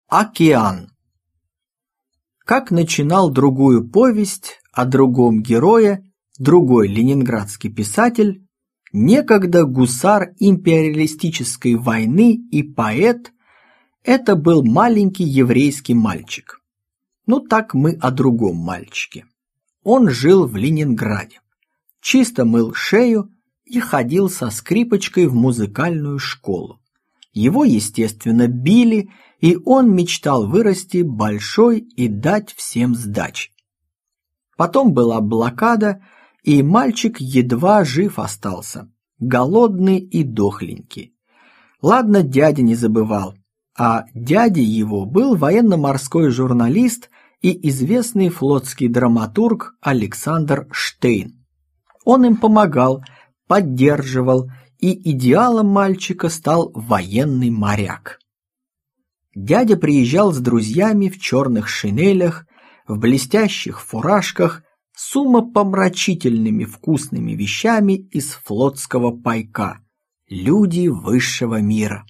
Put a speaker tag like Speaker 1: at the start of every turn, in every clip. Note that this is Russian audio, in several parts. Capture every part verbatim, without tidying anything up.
Speaker 1: Океан. Как начинал другую повесть о другом герое другой ленинградский писатель, некогда гусар империалистической войны и поэт, это был маленький еврейский мальчик. Ну так мы о другом мальчике. Он жил в Ленинграде, чисто мыл шею и ходил со скрипочкой в музыкальную школу. Его, естественно, били, и он мечтал вырасти большой и дать всем сдачи. Потом была блокада, и мальчик едва жив остался, голодный и дохленький. Ладно, дядя не забывал, а дядя его был военно-морской журналист и известный флотский драматург Александр Штейн. Он им помогал, поддерживал, и идеалом мальчика стал военный моряк. Дядя приезжал с друзьями в черных шинелях, в блестящих фуражках, с умопомрачительными вкусными вещами из флотского пайка. Люди высшего мира.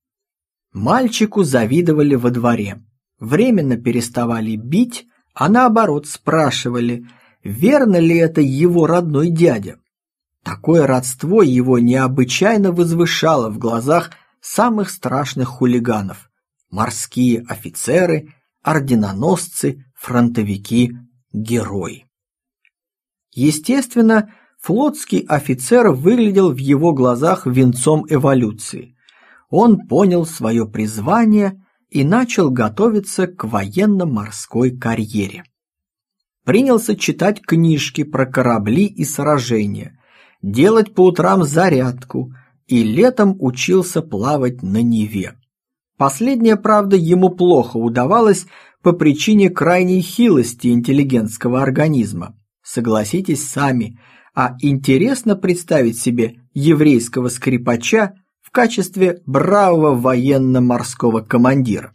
Speaker 1: Мальчику завидовали во дворе. Временно переставали бить, а наоборот спрашивали, верно ли это его родной дядя. Такое родство его необычайно возвышало в глазах самых страшных хулиганов. Морские офицеры, орденоносцы, фронтовики, герои. Естественно, флотский офицер выглядел в его глазах венцом эволюции. Он понял свое призвание и начал готовиться к военно-морской карьере. Принялся читать книжки про корабли и сражения, делать по утрам зарядку и летом учился плавать на Неве. Последнее, правда, ему плохо удавалось по причине крайней хилости интеллигентского организма. Согласитесь сами, а интересно представить себе еврейского скрипача в качестве бравого военно-морского командира.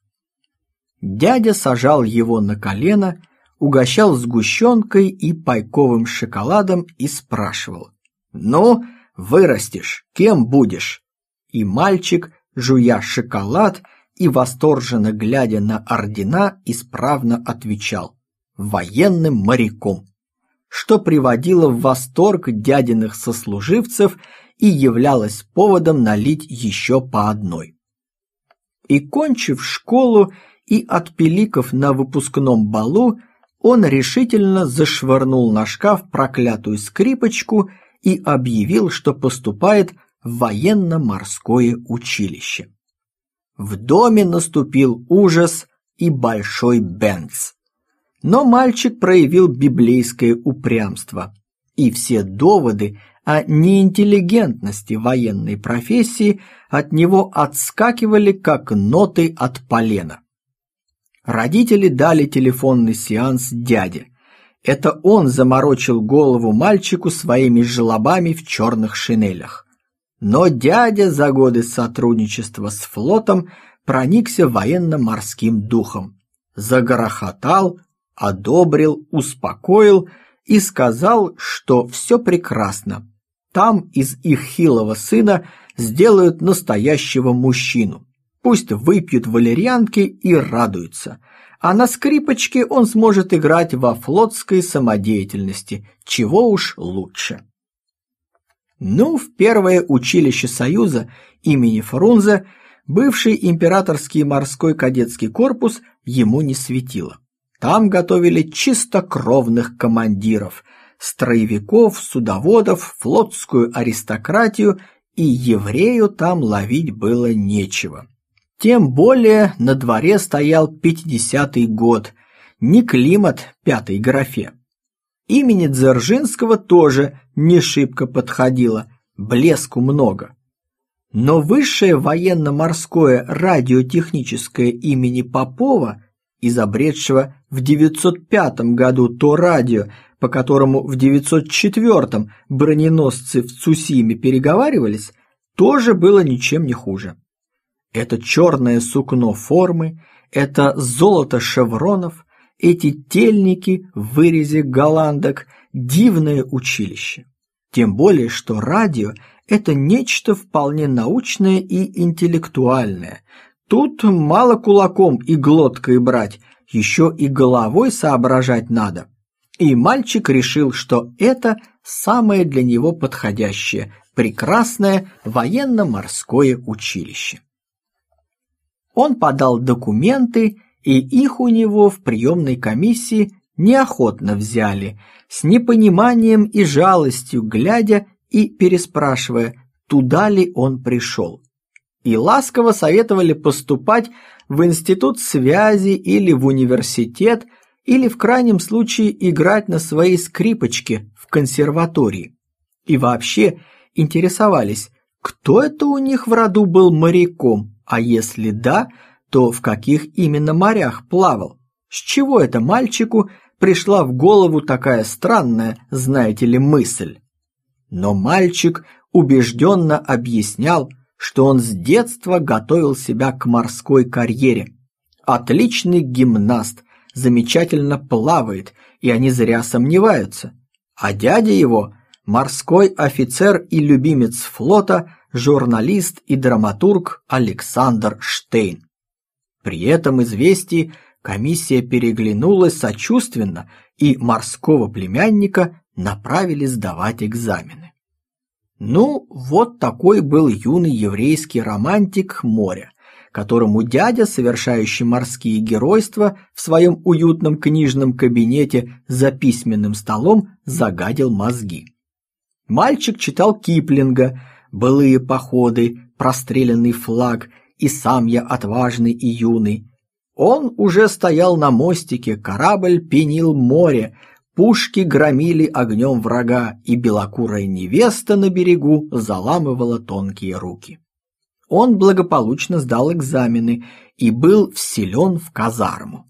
Speaker 1: Дядя сажал его на колено, угощал сгущенкой и пайковым шоколадом и спрашивал: «Ну, вырастешь, кем будешь?» И мальчик, жуя шоколад и восторженно глядя на ордена, исправно отвечал: «Военным моряком», что приводило в восторг дядиных сослуживцев и являлось поводом налить еще по одной. И, кончив школу и отпиликав на выпускном балу, он решительно зашвырнул на шкаф проклятую скрипочку и объявил, что поступает в военно-морское училище. В доме наступил ужас и большой бенц. Но мальчик проявил библейское упрямство, и все доводы о неинтеллигентности военной профессии от него отскакивали, как ноты от полена. Родители дали телефонный сеанс дяде. Это он заморочил голову мальчику своими желобами в черных шинелях. Но дядя за годы сотрудничества с флотом проникся военно-морским духом. Загрохотал, одобрил, успокоил и сказал, что все прекрасно. Там из их хилого сына сделают настоящего мужчину. Пусть выпьют валерьянки и радуются. А на скрипочке он сможет играть во флотской самодеятельности, чего уж лучше. Ну, в первое училище Союза имени Фрунзе бывший императорский морской кадетский корпус ему не светило. Там готовили чистокровных командиров, строевиков, судоводов, флотскую аристократию, и еврею там ловить было нечего. Тем более на дворе стоял пятидесятый год, не климат пятой графе. Имени Дзержинского тоже не шибко подходило, блеску много. Но высшее военно-морское радиотехническое имени Попова, изобретшего в девятьсот пятом году то радио, по которому в девятьсот четвёртом броненосцы в Цусиме переговаривались, тоже было ничем не хуже. Это черное сукно формы, это золото шевронов, эти тельники в вырезе голландок, дивное училище. Тем более, что радио – это нечто вполне научное и интеллектуальное, Тут мало кулаком и глоткой брать, еще и головой соображать надо. И мальчик решил, что это самое для него подходящее, прекрасное военно-морское училище. Он подал документы, и их у него в приемной комиссии неохотно взяли, с непониманием и жалостью глядя и переспрашивая, туда ли он пришел. И ласково советовали поступать в институт связи или в университет, или в крайнем случае играть на своей скрипочке в консерватории. И вообще интересовались, кто это у них в роду был моряком, а если да, то в каких именно морях плавал. С чего это мальчику пришла в голову такая странная, знаете ли, мысль? Но мальчик убежденно объяснял, что он с детства готовил себя к морской карьере. Отличный гимнаст, замечательно плавает, и они зря сомневаются. А дядя его – морской офицер и любимец флота, журналист и драматург Александр Штейн. При этом известии комиссия переглянулась сочувственно, и морского племянника направили сдавать экзамены. Ну, вот такой был юный еврейский романтик моря, которому дядя, совершающий морские геройства, в своем уютном книжном кабинете за письменным столом загадил мозги. Мальчик читал Киплинга «Былые походы», «Простреленный флаг» и «Сам я отважный и юный». Он уже стоял на мостике, корабль пенил море, пушки громили огнем врага, и белокурая невеста на берегу заламывала тонкие руки. Он благополучно сдал экзамены и был вселен в казарму.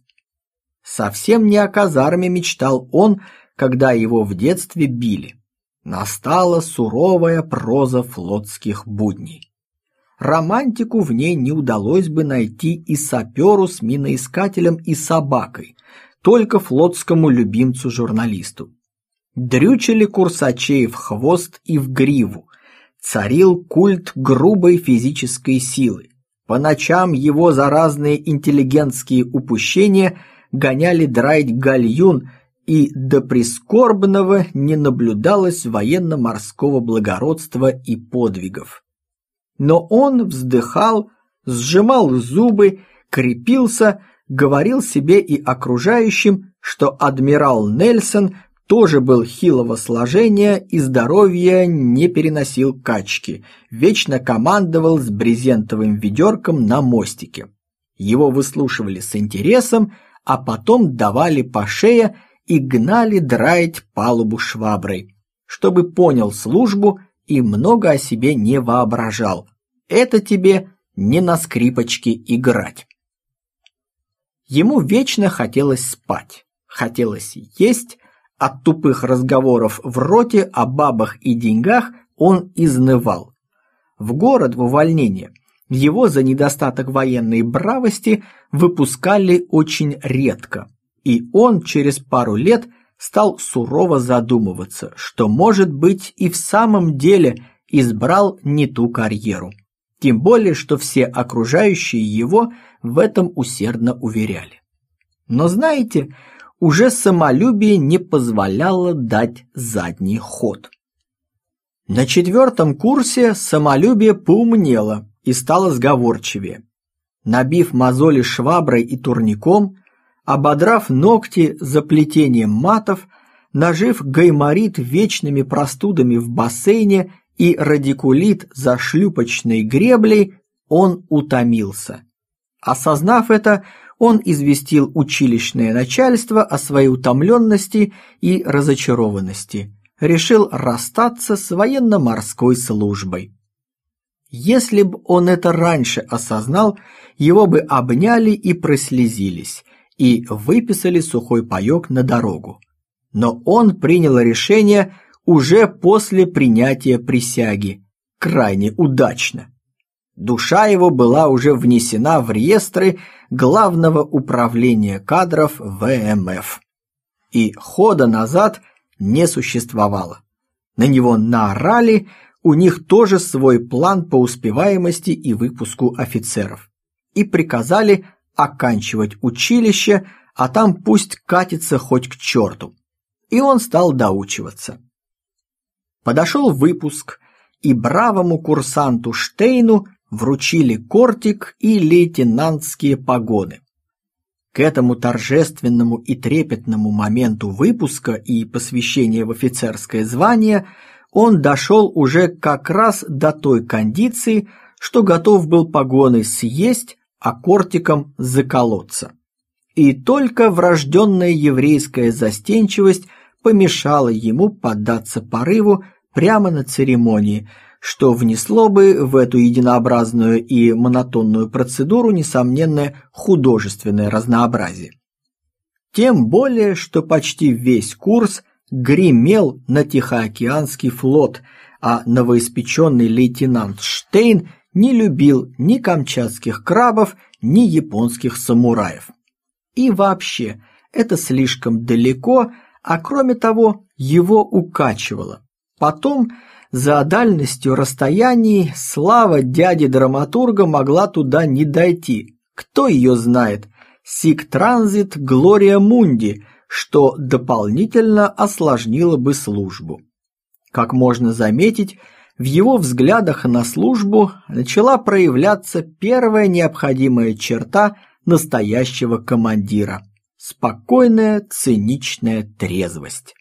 Speaker 1: Совсем не о казарме мечтал он, когда его в детстве били. Настала суровая проза флотских будней. Романтику в ней не удалось бы найти и саперу с миноискателем и собакой, только флотскому любимцу-журналисту. Дрючили курсачей в хвост и в гриву, царил культ грубой физической силы. По ночам его за разные интеллигентские упущения гоняли драить гальюн, и до прискорбного не наблюдалось военно-морского благородства и подвигов. Но он вздыхал, сжимал зубы, крепился, говорил себе и окружающим, что адмирал Нельсон тоже был хилого сложения и здоровья не переносил качки, вечно командовал с брезентовым ведерком на мостике. Его выслушивали с интересом, а потом давали по шее и гнали драить палубу шваброй, чтобы понял службу и много о себе не воображал. Это тебе не на скрипочке играть. Ему вечно хотелось спать, хотелось есть, от тупых разговоров в роте о бабах и деньгах он изнывал. В город в увольнение его за недостаток военной бравости выпускали очень редко, и он через пару лет стал сурово задумываться, что, может быть, и в самом деле избрал не ту карьеру. Тем более, что все окружающие его в этом усердно уверяли. Но знаете, уже самолюбие не позволяло дать задний ход. На четвертом курсе самолюбие поумнело и стало сговорчивее. Набив мозоли шваброй и турником, ободрав ногти заплетением матов, нажив гайморит вечными простудами в бассейне и радикулит за шлюпочной греблей, он утомился. Осознав это, он известил училищное начальство о своей утомленности и разочарованности, решил расстаться с военно-морской службой. Если бы он это раньше осознал, его бы обняли и прослезились, и выписали сухой паёк на дорогу. Но он принял решение уже после принятия присяги, крайне удачно. Душа его была уже внесена в реестры Главного управления кадров вэ эм эф. И хода назад не существовало. На него наорали, у них тоже свой план по успеваемости и выпуску офицеров. и приказали оканчивать училище, а там пусть катится хоть к черту. И он стал доучиваться. Подошел выпуск, и бравому курсанту Штейну вручили кортик и лейтенантские погоны. К этому торжественному и трепетному моменту выпуска и посвящения в офицерское звание он дошел уже как раз до той кондиции, что готов был погоны съесть, а кортиком заколоться. И только врожденная еврейская застенчивость помешала ему поддаться порыву прямо на церемонии, что внесло бы в эту единообразную и монотонную процедуру несомненное художественное разнообразие. Тем более, что почти весь курс гремел на Тихоокеанский флот, а новоиспеченный лейтенант Штейн не любил ни камчатских крабов, ни японских самураев. И вообще, это слишком далеко, а кроме того, его укачивало. Потом, за дальностью расстояний, слава дяди-драматурга могла туда не дойти. Кто ее знает? Сик транзит глория мунди, что дополнительно осложнило бы службу. Как можно заметить, в его взглядах на службу начала проявляться первая необходимая черта настоящего командира – спокойная, циничная трезвость.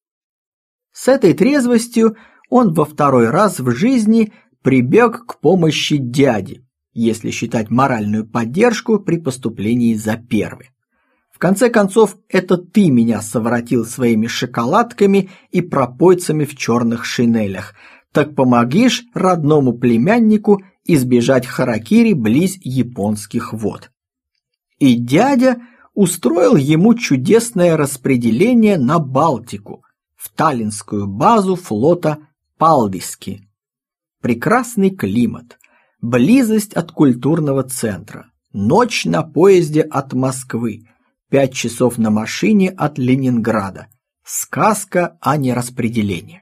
Speaker 1: С этой трезвостью он во второй раз в жизни прибег к помощи дяди, если считать моральную поддержку при поступлении за первый. В конце концов, это ты меня совратил своими шоколадками и пропойцами в черных шинелях, так помогишь родному племяннику избежать харакири близ японских вод. И дядя устроил ему чудесное распределение на Балтику, в таллинскую базу флота Палдиски. Прекрасный климат, близость от культурного центра, ночь на поезде от Москвы, пять часов на машине от Ленинграда. Сказка, а не распределение.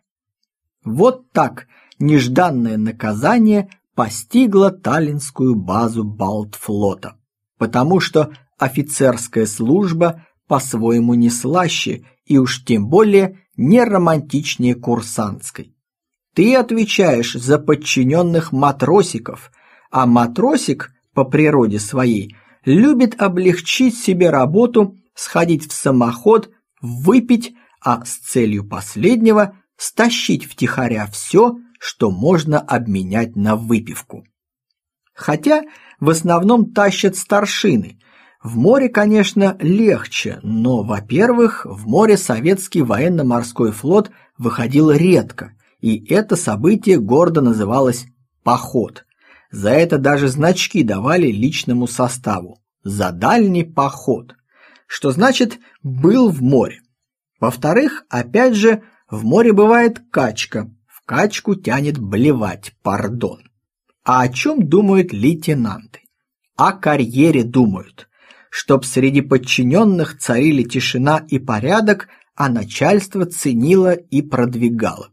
Speaker 1: Вот так нежданное наказание постигло таллинскую базу Балтфлота, потому что офицерская служба по-своему не слаще и уж тем более не романтичнее курсантской. Ты отвечаешь за подчиненных матросиков, а матросик по природе своей любит облегчить себе работу, сходить в самоход, выпить, а с целью последнего стащить втихаря все, что можно обменять на выпивку. Хотя в основном тащат старшины. В море, конечно, легче, но, во-первых, в море советский военно-морской флот выходил редко, и это событие гордо называлось «поход». За это даже значки давали личному составу «за дальний поход», что значит «был в море». Во-вторых, опять же, в море бывает качка, в качку тянет блевать, пардон. А о чем думают лейтенанты? О карьере думают, чтоб среди подчиненных царили тишина и порядок, а начальство ценило и продвигало.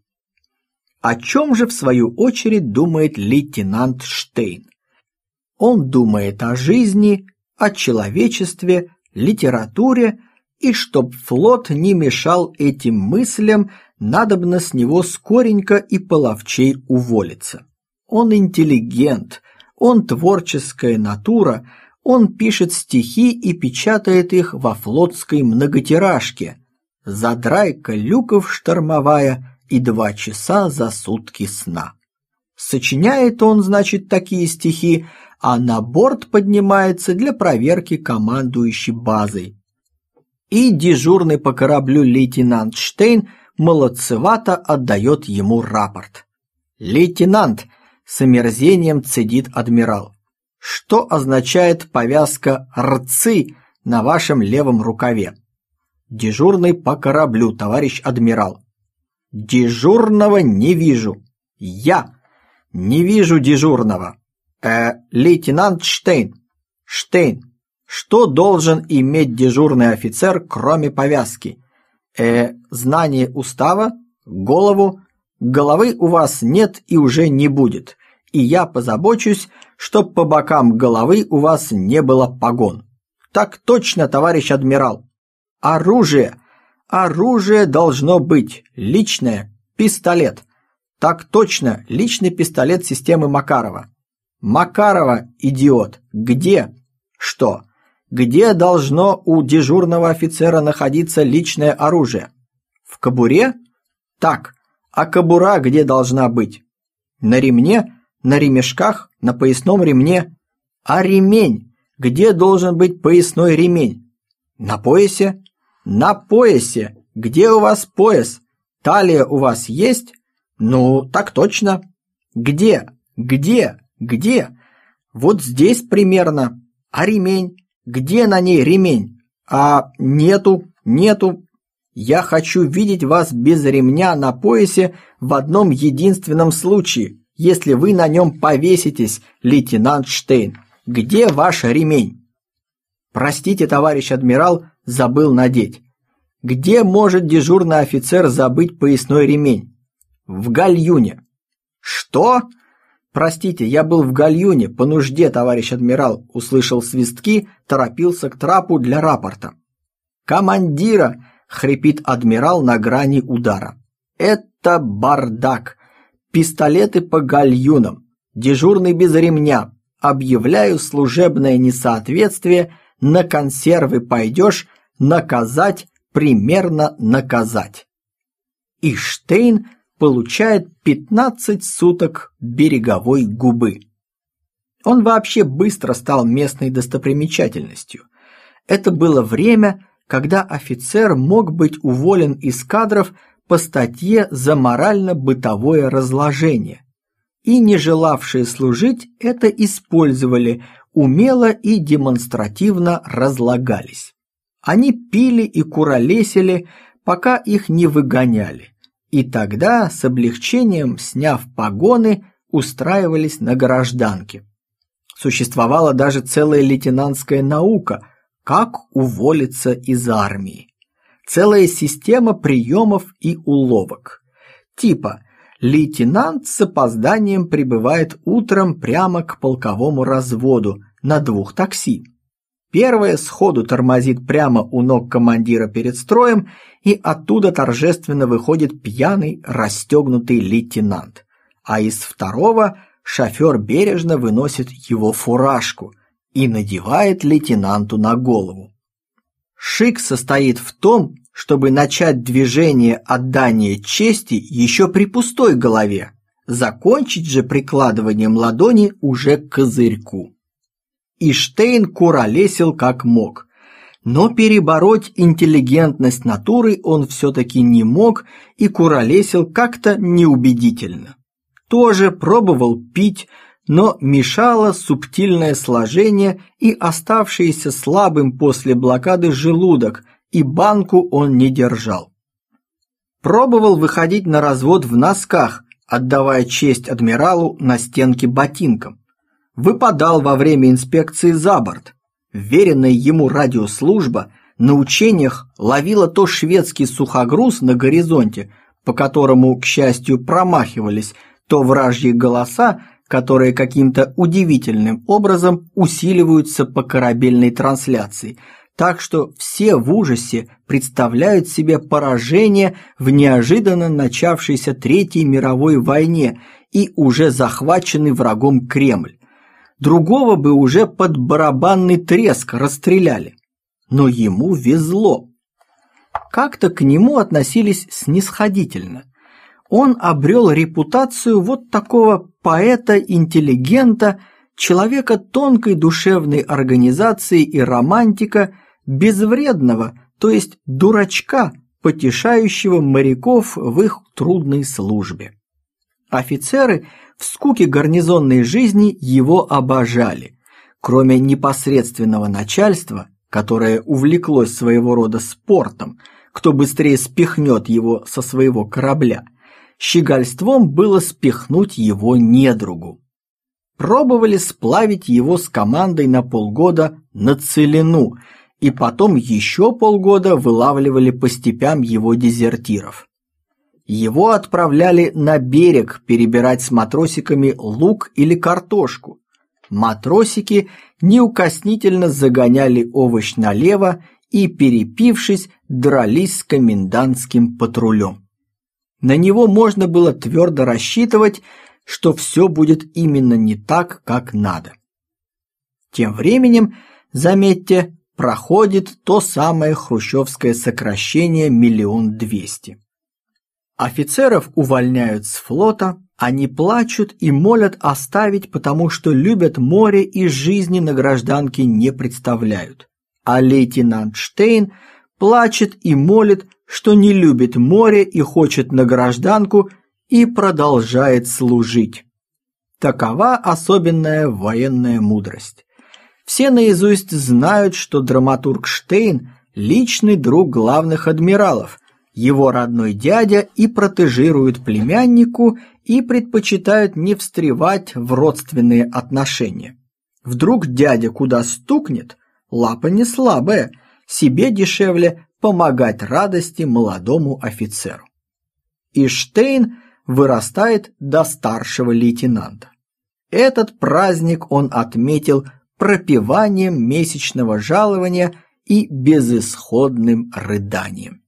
Speaker 1: О чем же в свою очередь думает лейтенант Штейн? Он думает о жизни, о человечестве, литературе, и чтоб флот не мешал этим мыслям, надобно с него скоренько и половчей уволиться. Он интеллигент, он творческая натура, он пишет стихи и печатает их во флотской многотиражке. Задрайка люков штормовая и два часа за сутки сна. Сочиняет он, значит, такие стихи, а на борт поднимается для проверки командующей базой. И дежурный по кораблю лейтенант Штейн молодцевато отдает ему рапорт. «Лейтенант!» — с омерзением цедит адмирал. «Что означает повязка «рцы» на вашем левом рукаве?» «Дежурный по кораблю, товарищ адмирал». «Дежурного не вижу». «Я не вижу дежурного». «Э, лейтенант Штейн». «Штейн, что должен иметь дежурный офицер, кроме повязки?» «Э, знание устава? Голову?» «Головы у вас нет и уже не будет. и я позабочусь, чтоб по бокам головы у вас не было погон. Так точно, товарищ адмирал. Оружие. Оружие должно быть. Личное. Пистолет. Так точно, личный пистолет системы Макарова. Макарова, идиот. Где? Что? Где должно у дежурного офицера находиться личное оружие? В кобуре? Так. А кобура где должна быть? На ремне? На ремешках? На поясном ремне? А ремень? Где должен быть поясной ремень? На поясе? На поясе. Где у вас пояс? Талия у вас есть? Ну, так точно. Где? Где? Где? Вот здесь примерно. А ремень? Где на ней ремень? А нету, нету. Я хочу видеть вас без ремня на поясе в одном единственном случае, если вы на нем повеситесь, лейтенант Штейн. Где ваш ремень? Простите, товарищ адмирал, забыл надеть. Где может дежурный офицер забыть поясной ремень? В гальюне. Что? Простите, я был в гальюне, по нужде, товарищ адмирал, услышал свистки, торопился к трапу для рапорта. Командира, хрипит адмирал на грани удара. Это бардак. Пистолеты по гальюнам. Дежурный без ремня. Объявляю служебное несоответствие. На консервы пойдешь, наказать, примерно наказать. И Штейн получает пятнадцать суток береговой губы. Он вообще быстро стал местной достопримечательностью. Это было время, когда офицер мог быть уволен из кадров по статье за морально-бытовое разложение. И не желавшие служить это использовали, умело и демонстративно разлагались. Они пили и куролесили, пока их не выгоняли. И тогда, с облегчением сняв погоны, устраивались на гражданке. Существовала даже целая лейтенантская наука, как уволиться из армии. Целая система приемов и уловок. Типа лейтенант с опозданием прибывает утром прямо к полковому разводу на двух такси. Первое сходу тормозит прямо у ног командира перед строем, и оттуда торжественно выходит пьяный, расстегнутый лейтенант. А из второго шофер бережно выносит его фуражку и надевает лейтенанту на голову. Шик состоит в том, чтобы начать движение отдания чести еще при пустой голове, закончить же прикладыванием ладони уже к козырьку. И Штейн куролесил как мог, но перебороть интеллигентность натуры он все-таки не мог и куролесил как-то неубедительно. Тоже пробовал пить, но мешало субтильное сложение и оставшийся слабым после блокады желудок, и банку он не держал. Пробовал выходить на развод в носках, отдавая честь адмиралу на стенке ботинком. Выпадал во время инспекции за борт. Веренная ему радиослужба на учениях ловила то шведский сухогруз на горизонте, по которому, к счастью, промахивались, то вражьи голоса, которые каким-то удивительным образом усиливаются по корабельной трансляции, так что все в ужасе представляют себе поражение в неожиданно начавшейся Третьей мировой войне и уже захваченный врагом Кремль. Другого бы уже под барабанный треск расстреляли. Но ему везло. Как-то к нему относились снисходительно. Он обрел репутацию вот такого поэта-интеллигента, человека тонкой душевной организации и романтика, безвредного, то есть дурачка, потешающего моряков в их трудной службе. Офицеры в скуке гарнизонной жизни его обожали. Кроме непосредственного начальства, которое увлеклось своего рода спортом, кто быстрее спихнет его со своего корабля, щегольством было спихнуть его недругу. Пробовали сплавить его с командой на полгода на целину, и потом еще полгода вылавливали по степям его дезертиров. Его отправляли на берег перебирать с матросиками лук или картошку. Матросики неукоснительно загоняли овощ налево и, перепившись, дрались с комендантским патрулем. На него можно было твердо рассчитывать, что все будет именно не так, как надо. Тем временем, заметьте, проходит то самое хрущевское сокращение миллион двести. Офицеров увольняют с флота, они плачут и молят оставить, потому что любят море и жизни на гражданке не представляют. А лейтенант Штейн плачет и молит, что не любит море и хочет на гражданку и продолжает служить. Такова особенная военная мудрость. Все наизусть знают, что драматург Штейн – личный друг главных адмиралов, его родной дядя, и протежируют племяннику и предпочитают не встревать в родственные отношения. Вдруг дядя куда стукнет, лапа не слабая, себе дешевле помогать радости молодому офицеру. И Штейн вырастает до старшего лейтенанта. Этот праздник он отметил пропиванием месячного жалования и безысходным рыданием.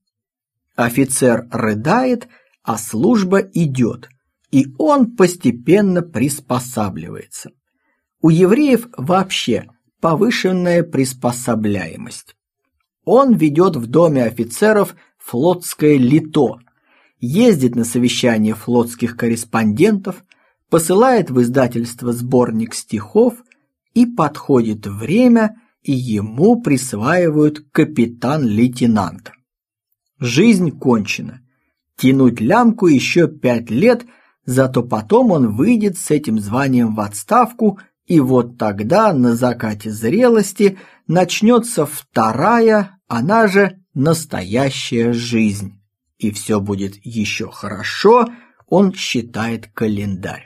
Speaker 1: Офицер рыдает, а служба идет, и он постепенно приспосабливается. У евреев вообще повышенная приспособляемость. Он ведет в доме офицеров флотское лито, ездит на совещания флотских корреспондентов, посылает в издательство сборник стихов, и подходит время, и ему присваивают капитан-лейтенанта. Жизнь кончена. Тянуть лямку еще пять лет, зато потом он выйдет с этим званием в отставку, и вот тогда на закате зрелости начнется вторая, она же настоящая жизнь. И все будет еще хорошо, он считает календарь.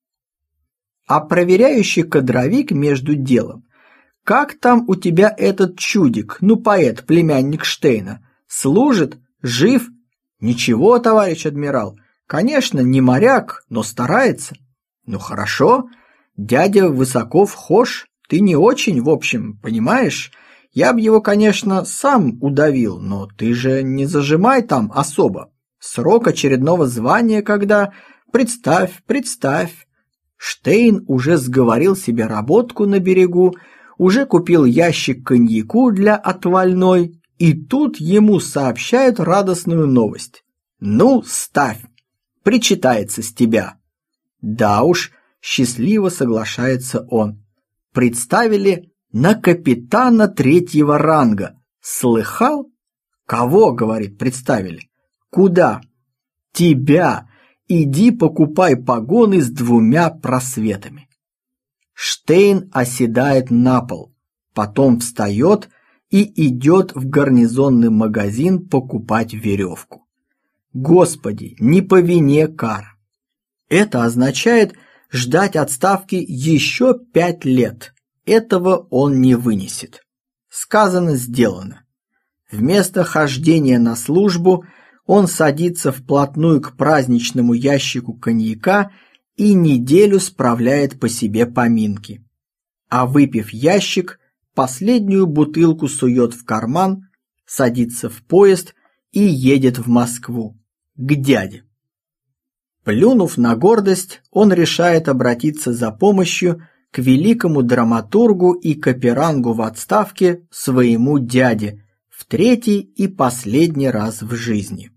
Speaker 1: А проверяющий кадровик между делом: как там у тебя этот чудик, ну поэт, племянник Штейна, служит, жив? Ничего, товарищ адмирал, конечно, не моряк, но старается. Ну хорошо, дядя высоко вхож, ты не очень, в общем, понимаешь? Я бы его, конечно, сам удавил, но ты же не зажимай там особо. Срок очередного звания когда? Представь, представь. Штейн уже сговорил себе работку на берегу, уже купил ящик коньяку для отвальной, и тут ему сообщают радостную новость. Ну, ставь, причитается с тебя. Да уж, счастливо соглашается он. Представили на капитана третьего ранга. Слыхал? Кого, говорит, представили? Куда? Тебя. Иди покупай погоны с двумя просветами. Штейн оседает на пол, потом встает и идет в гарнизонный магазин покупать веревку. Господи, не по вине кара. Это означает ждать отставки еще пять лет. Этого он не вынесет. Сказано, сделано. Вместо хождения на службу он садится вплотную к праздничному ящику коньяка и неделю справляет по себе поминки. А выпив ящик, последнюю бутылку сует в карман, садится в поезд и едет в Москву, к дяде. Плюнув на гордость, он решает обратиться за помощью к великому драматургу и каперангу в отставке своему дяде в третий и последний раз в жизни.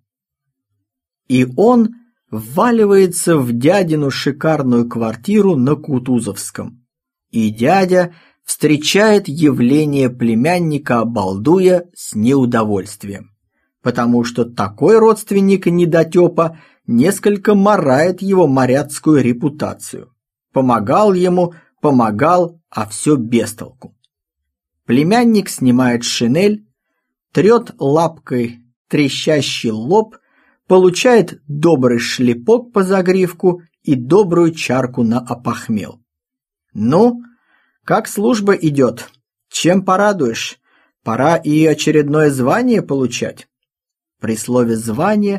Speaker 1: И он вваливается в дядину шикарную квартиру на Кутузовском. И дядя встречает явление племянника-обалдуя с неудовольствием, потому что такой родственник недотепа несколько марает его моряцкую репутацию. Помогал ему, помогал, а все без толку. Племянник снимает шинель, трет лапкой трещащий лоб, получает добрый шлепок по загривку и добрую чарку на опохмел. Ну, как служба идет? Чем порадуешь? Пора и очередное звание получать. При слове «звание»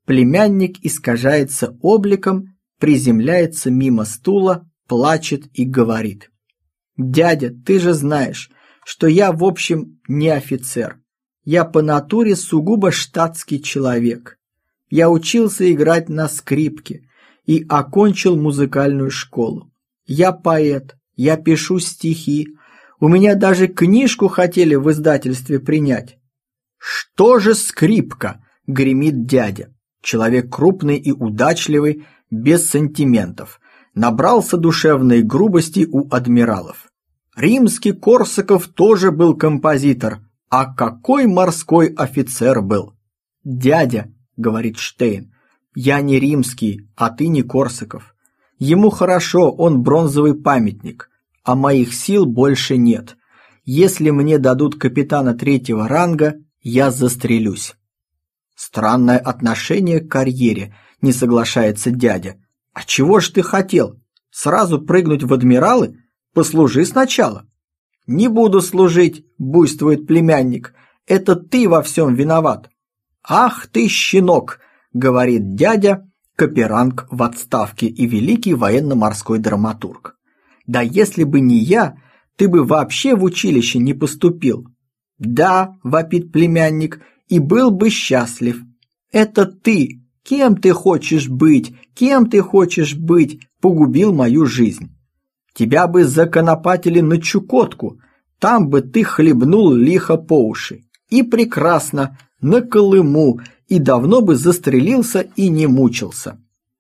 Speaker 1: Племянник искажается обликом, приземляется мимо стула, плачет и говорит: «Дядя, ты же знаешь, что я, в общем, не офицер. Я по натуре сугубо штатский человек. Я учился играть на скрипке и окончил музыкальную школу. Я поэт, я пишу стихи. У меня даже книжку хотели в издательстве принять». «Что же скрипка?» — гремит дядя. Человек крупный и удачливый, без сантиментов. Набрался душевной грубости у адмиралов. Римский Корсаков тоже был композитор. А какой морской офицер был? «Дядя», — говорит Штейн, — «я не римский, а ты не Корсаков. Ему хорошо, он бронзовый памятник, а моих сил больше нет. Если мне дадут капитана третьего ранга, я застрелюсь». «Странное отношение к карьере», — не соглашается дядя. «А чего ж ты хотел? Сразу прыгнуть в адмиралы? Послужи сначала». «Не буду служить», — буйствует племянник. «Это ты во всем виноват». «Ах ты, щенок», — говорит дядя, каперанг в отставке и великий военно-морской драматург. «Да если бы не я, ты бы вообще в училище не поступил». «Да», — вопит племянник, — «и был бы счастлив». «Это ты, кем ты хочешь быть, кем ты хочешь быть, погубил мою жизнь. Тебя бы законопатили на Чукотку, там бы ты хлебнул лихо по уши. И прекрасно, на Колыму, и давно бы застрелился и не мучился.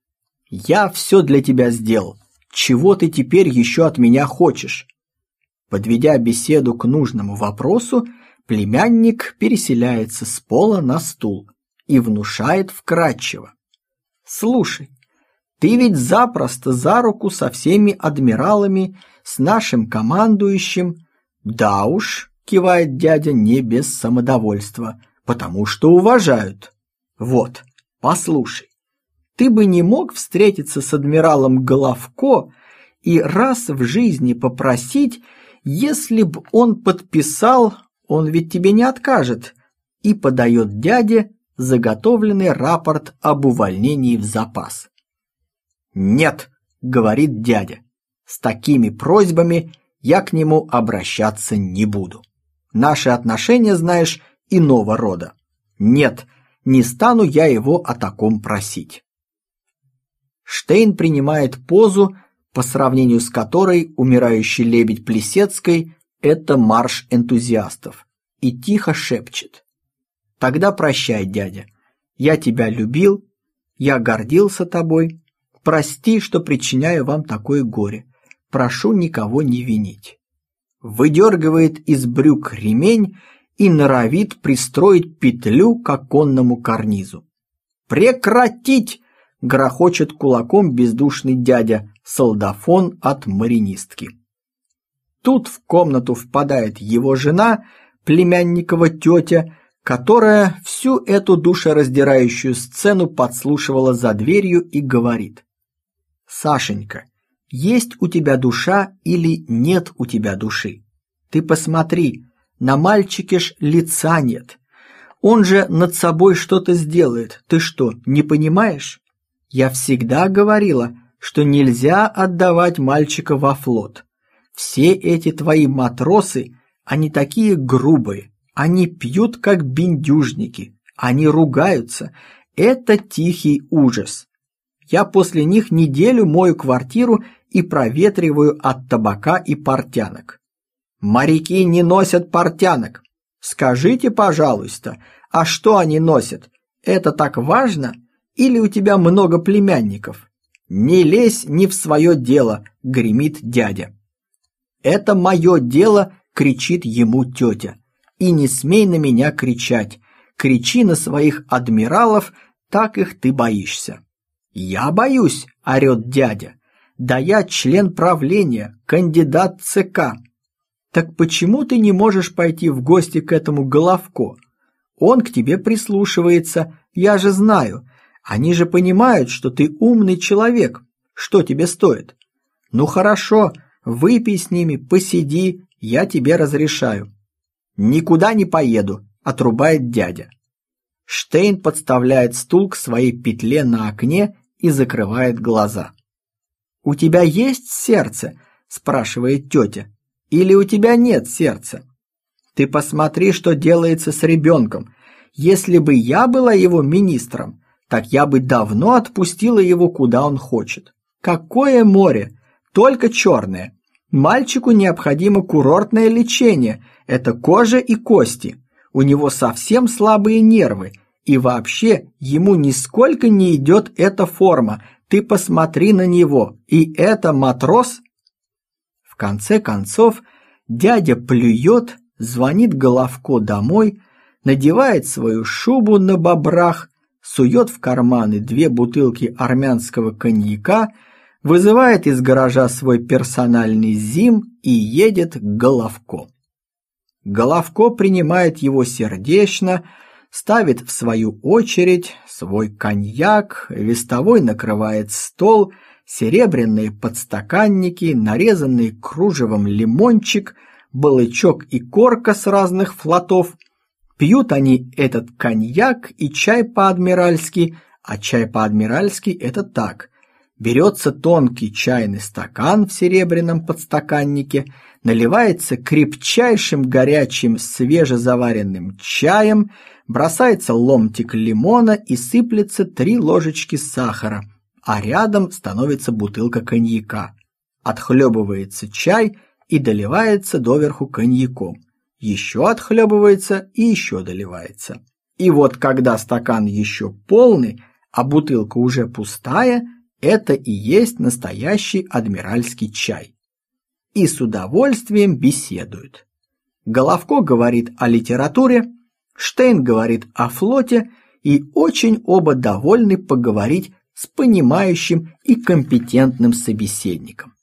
Speaker 1: Я все для тебя сделал. Чего ты теперь еще от меня хочешь?» Подведя беседу к нужному вопросу, племянник переселяется с пола на стул и внушает вкратчиво: «Слушай, ты ведь запросто за руку со всеми адмиралами, с нашим командующим». «Да уж», — кивает дядя не без самодовольства, — «потому что уважают». «Вот, послушай, ты бы не мог встретиться с адмиралом Головко и раз в жизни попросить, если б он подписал, он ведь тебе не откажет», и подает дяде заготовленный рапорт об увольнении в запас. «Нет», — говорит дядя, — «с такими просьбами я к нему обращаться не буду. Наши отношения, знаешь, иного рода. Нет, не стану я его о таком просить». Штейн принимает позу, по сравнению с которой умирающий лебедь Плисецкой — это марш энтузиастов, и тихо шепчет: «Тогда прощай, дядя. Я тебя любил, я гордился тобой. Прости, что причиняю вам такое горе. Прошу никого не винить». Выдергивает из брюк ремень и норовит пристроить петлю к оконному карнизу. «Прекратить!» — грохочет кулаком бездушный дядя, солдафон от маринистки. Тут в комнату впадает его жена, племянникова тетя, которая всю эту душераздирающую сцену подслушивала за дверью и говорит: «Сашенька, есть у тебя душа или нет у тебя души? Ты посмотри, на мальчике ж лица нет. Он же над собой что-то сделает. Ты что, не понимаешь? Я всегда говорила, что нельзя отдавать мальчика во флот. Все эти твои матросы, они такие грубые, они пьют как бендюжники, они ругаются. Это тихий ужас. Я после них неделю мою квартиру и проветриваю от табака и портянок. Моряки не носят портянок. Скажите, пожалуйста, а что они носят? Это так важно? Или у тебя много племянников? Не лезь не в свое дело, гремит дядя. Это мое дело, кричит ему тетя. И не смей на меня кричать. Кричи на своих адмиралов, так их ты боишься. Я боюсь, орет дядя. Да я член правления, кандидат ЦК. Так почему ты не можешь пойти в гости к этому Головко? Он к тебе прислушивается, я же знаю. Они же понимают, что ты умный человек. Что тебе стоит? Ну хорошо, выпей с ними, посиди, я тебе разрешаю. Никуда не поеду, отрубает дядя. Штейн подставляет стул к своей петле на окне и закрывает глаза. «У тебя есть сердце?» – спрашивает тетя. «Или у тебя нет сердца? Ты посмотри, что делается с ребенком. Если бы я была его министром, так я бы давно отпустила его куда он хочет. Какое море? Только черное. Мальчику необходимо курортное лечение. Это кожа и кости. У него совсем слабые нервы. И вообще, ему нисколько не идет эта форма. Ты посмотри на него. И это матрос?» В конце концов, дядя плюет, звонит Головко домой, надевает свою шубу на бобрах, сует в карманы две бутылки армянского коньяка, вызывает из гаража свой персональный ЗИМ и едет к Головко. Головко принимает его сердечно, ставит в свою очередь свой коньяк, вестовой накрывает стол, серебряные подстаканники, нарезанный кружевом лимончик, балычок и корка с разных флотов. Пьют они этот коньяк и чай по-адмиральски, а чай по-адмиральски это так. Берется тонкий чайный стакан в серебряном подстаканнике, наливается крепчайшим горячим свежезаваренным чаем, бросается ломтик лимона и сыплется три ложечки сахара, а рядом становится бутылка коньяка. Отхлебывается чай и доливается доверху коньяком. Еще отхлебывается и еще доливается. И вот когда стакан еще полный, а бутылка уже пустая, это и есть настоящий адмиральский чай. И с удовольствием беседуют. Головко говорит о литературе, Штейн говорит о флоте, и очень оба довольны поговорить с понимающим и компетентным собеседником.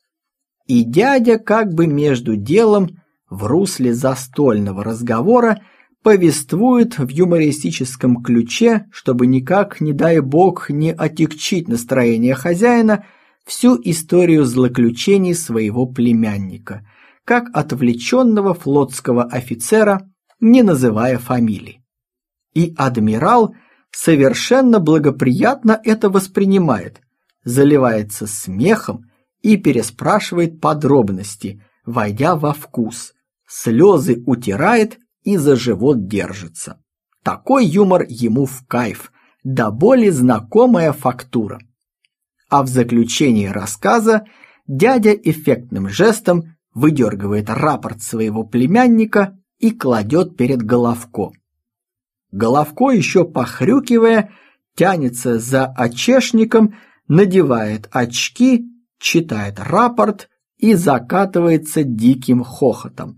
Speaker 1: И дядя как бы между делом в русле застольного разговора повествует в юмористическом ключе, чтобы никак, не дай бог, не отягчить настроение хозяина, всю историю злоключений своего племянника, как отвлеченного флотского офицера, не называя фамилий. И адмирал совершенно благоприятно это воспринимает, заливается смехом и переспрашивает подробности, войдя во вкус, слезы утирает и за живот держится. Такой юмор ему в кайф, до боли знакомая фактура. А в заключении рассказа дядя эффектным жестом выдергивает рапорт своего племянника и кладет перед Головко. Головко, еще похрюкивая, тянется за очешником, надевает очки, читает рапорт и закатывается диким хохотом.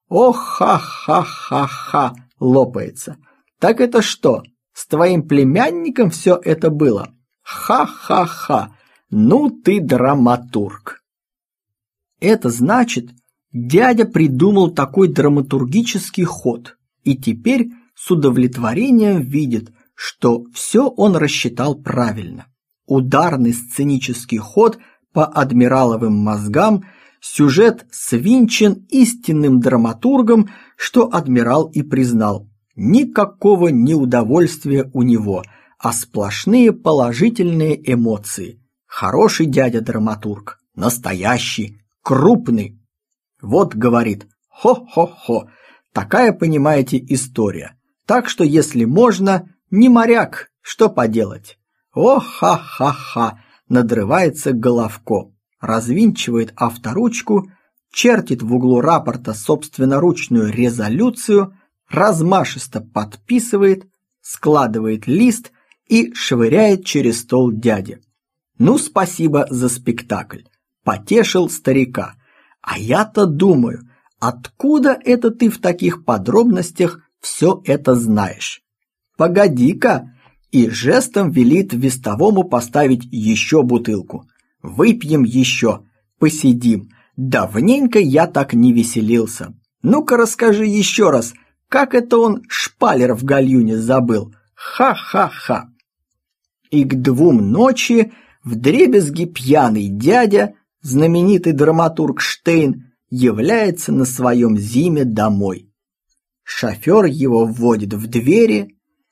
Speaker 1: «Ох-ха-ха-ха-ха!» лопается. «Так это что, с твоим племянником все это было? Ха-ха-ха! Ну ты драматург!» Это значит, дядя придумал такой драматургический ход, и теперь с удовлетворением видит, что все он рассчитал правильно. Ударный сценический ход по адмираловым мозгам, сюжет свинчен истинным драматургом, что адмирал и признал. Никакого неудовольствия у него, а сплошные положительные эмоции. Хороший дядя драматург, настоящий, крупный. Вот, говорит, хо-хо-хо, такая, понимаете, история. Так что, если можно, не моряк, что поделать. О-ха-ха-ха, надрывается Головко, развинчивает авторучку, чертит в углу рапорта собственноручную резолюцию, размашисто подписывает, складывает лист и швыряет через стол дяде. Ну, спасибо за спектакль, потешил старика. А я-то думаю, откуда это ты в таких подробностях все это знаешь? Погоди-ка, и жестом велит вестовому поставить еще бутылку. Выпьем еще, посидим. Давненько я так не веселился. Ну-ка расскажи еще раз, как это он шпалер в гальюне забыл? Ха-ха-ха. И к двум ночи вдребезги пьяный дядя, знаменитый драматург Штейн, является на своем зиме домой. Шофер его вводит в двери,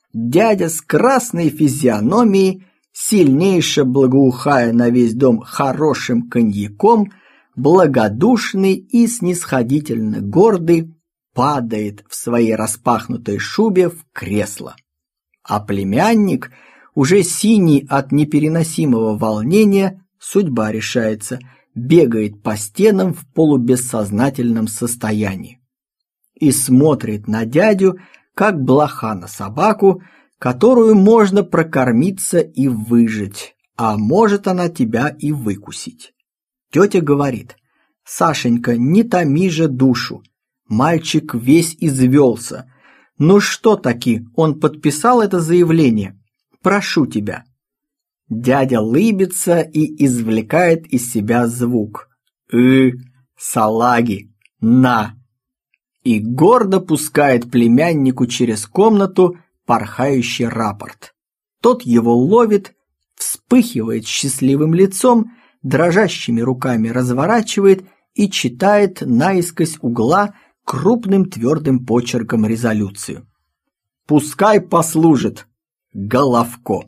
Speaker 1: Дядя с красной физиономией, сильнейше благоухая на весь дом хорошим коньяком, благодушный и снисходительно гордый, падает в своей распахнутой шубе в кресло. А племянник, уже синий от непереносимого волнения, судьба решается, бегает по стенам в полубессознательном состоянии и смотрит на дядю, как блоха на собаку, которую можно прокормиться и выжить, а может она тебя и выкусить. Тетя говорит: «Сашенька, не томи же душу, мальчик весь извелся. Ну что таки, он подписал это заявление? Прошу тебя». Дядя лыбится и извлекает из себя звук «ы», «салаги», «на» и гордо пускает племяннику через комнату порхающий рапорт. Тот его ловит, вспыхивает счастливым лицом, дрожащими руками разворачивает и читает наискось угла крупным твердым почерком резолюцию. «Пускай послужит Головко».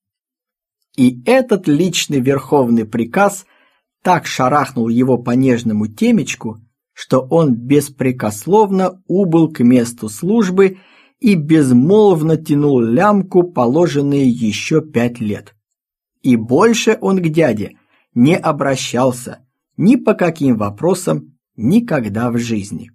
Speaker 1: И этот личный верховный приказ так шарахнул его по нежному темечку, что он беспрекословно убыл к месту службы и безмолвно тянул лямку, положенные еще пять лет. И больше он к дяде не обращался ни по каким вопросам никогда в жизни.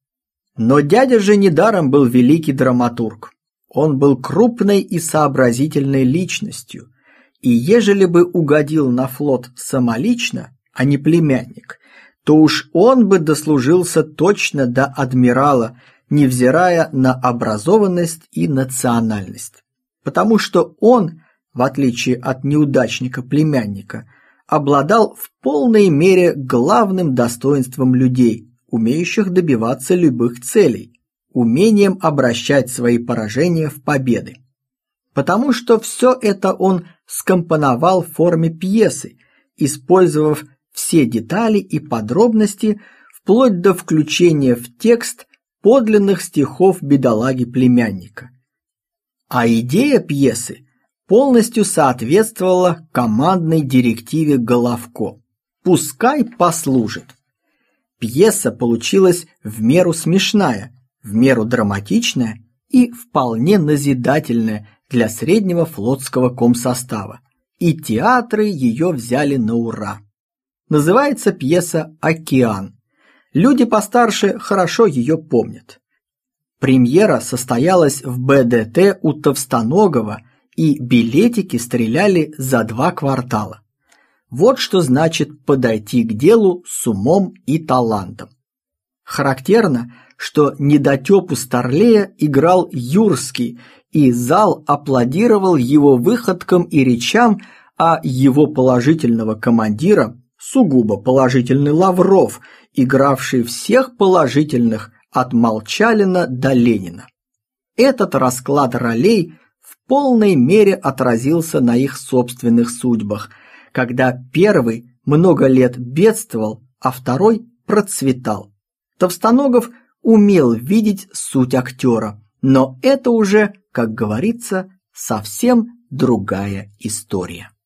Speaker 1: Но дядя же недаром был великий драматург. Он был крупной и сообразительной личностью, и ежели бы угодил на флот самолично, а не племянник, то уж он бы дослужился точно до адмирала, невзирая на образованность и национальность. Потому что он, в отличие от неудачника-племянника, обладал в полной мере главным достоинством людей, умеющих добиваться любых целей, умением обращать свои поражения в победы. Потому что все это он скомпоновал в форме пьесы, использовав все детали и подробности, вплоть до включения в текст подлинных стихов бедолаги-племянника. А идея пьесы полностью соответствовала командной директиве Головко. Пускай послужит. Пьеса получилась в меру смешная, в меру драматичная и вполне назидательная для среднего флотского комсостава, и театры ее взяли на ура. Называется пьеса «Океан». Люди постарше хорошо ее помнят. Премьера состоялась в бэ дэ тэ у Товстоногова, и билетики стреляли за два квартала. Вот что значит подойти к делу с умом и талантом. Характерно, что недотепу Старлея играл Юрский, и зал аплодировал его выходкам и речам, а его положительного командира сугубо положительный Лавров, игравший всех положительных от Молчалина до Ленина. Этот расклад ролей в полной мере отразился на их собственных судьбах, когда первый много лет бедствовал, а второй процветал. Товстоногов умел видеть суть актера, но это уже, как говорится, совсем другая история.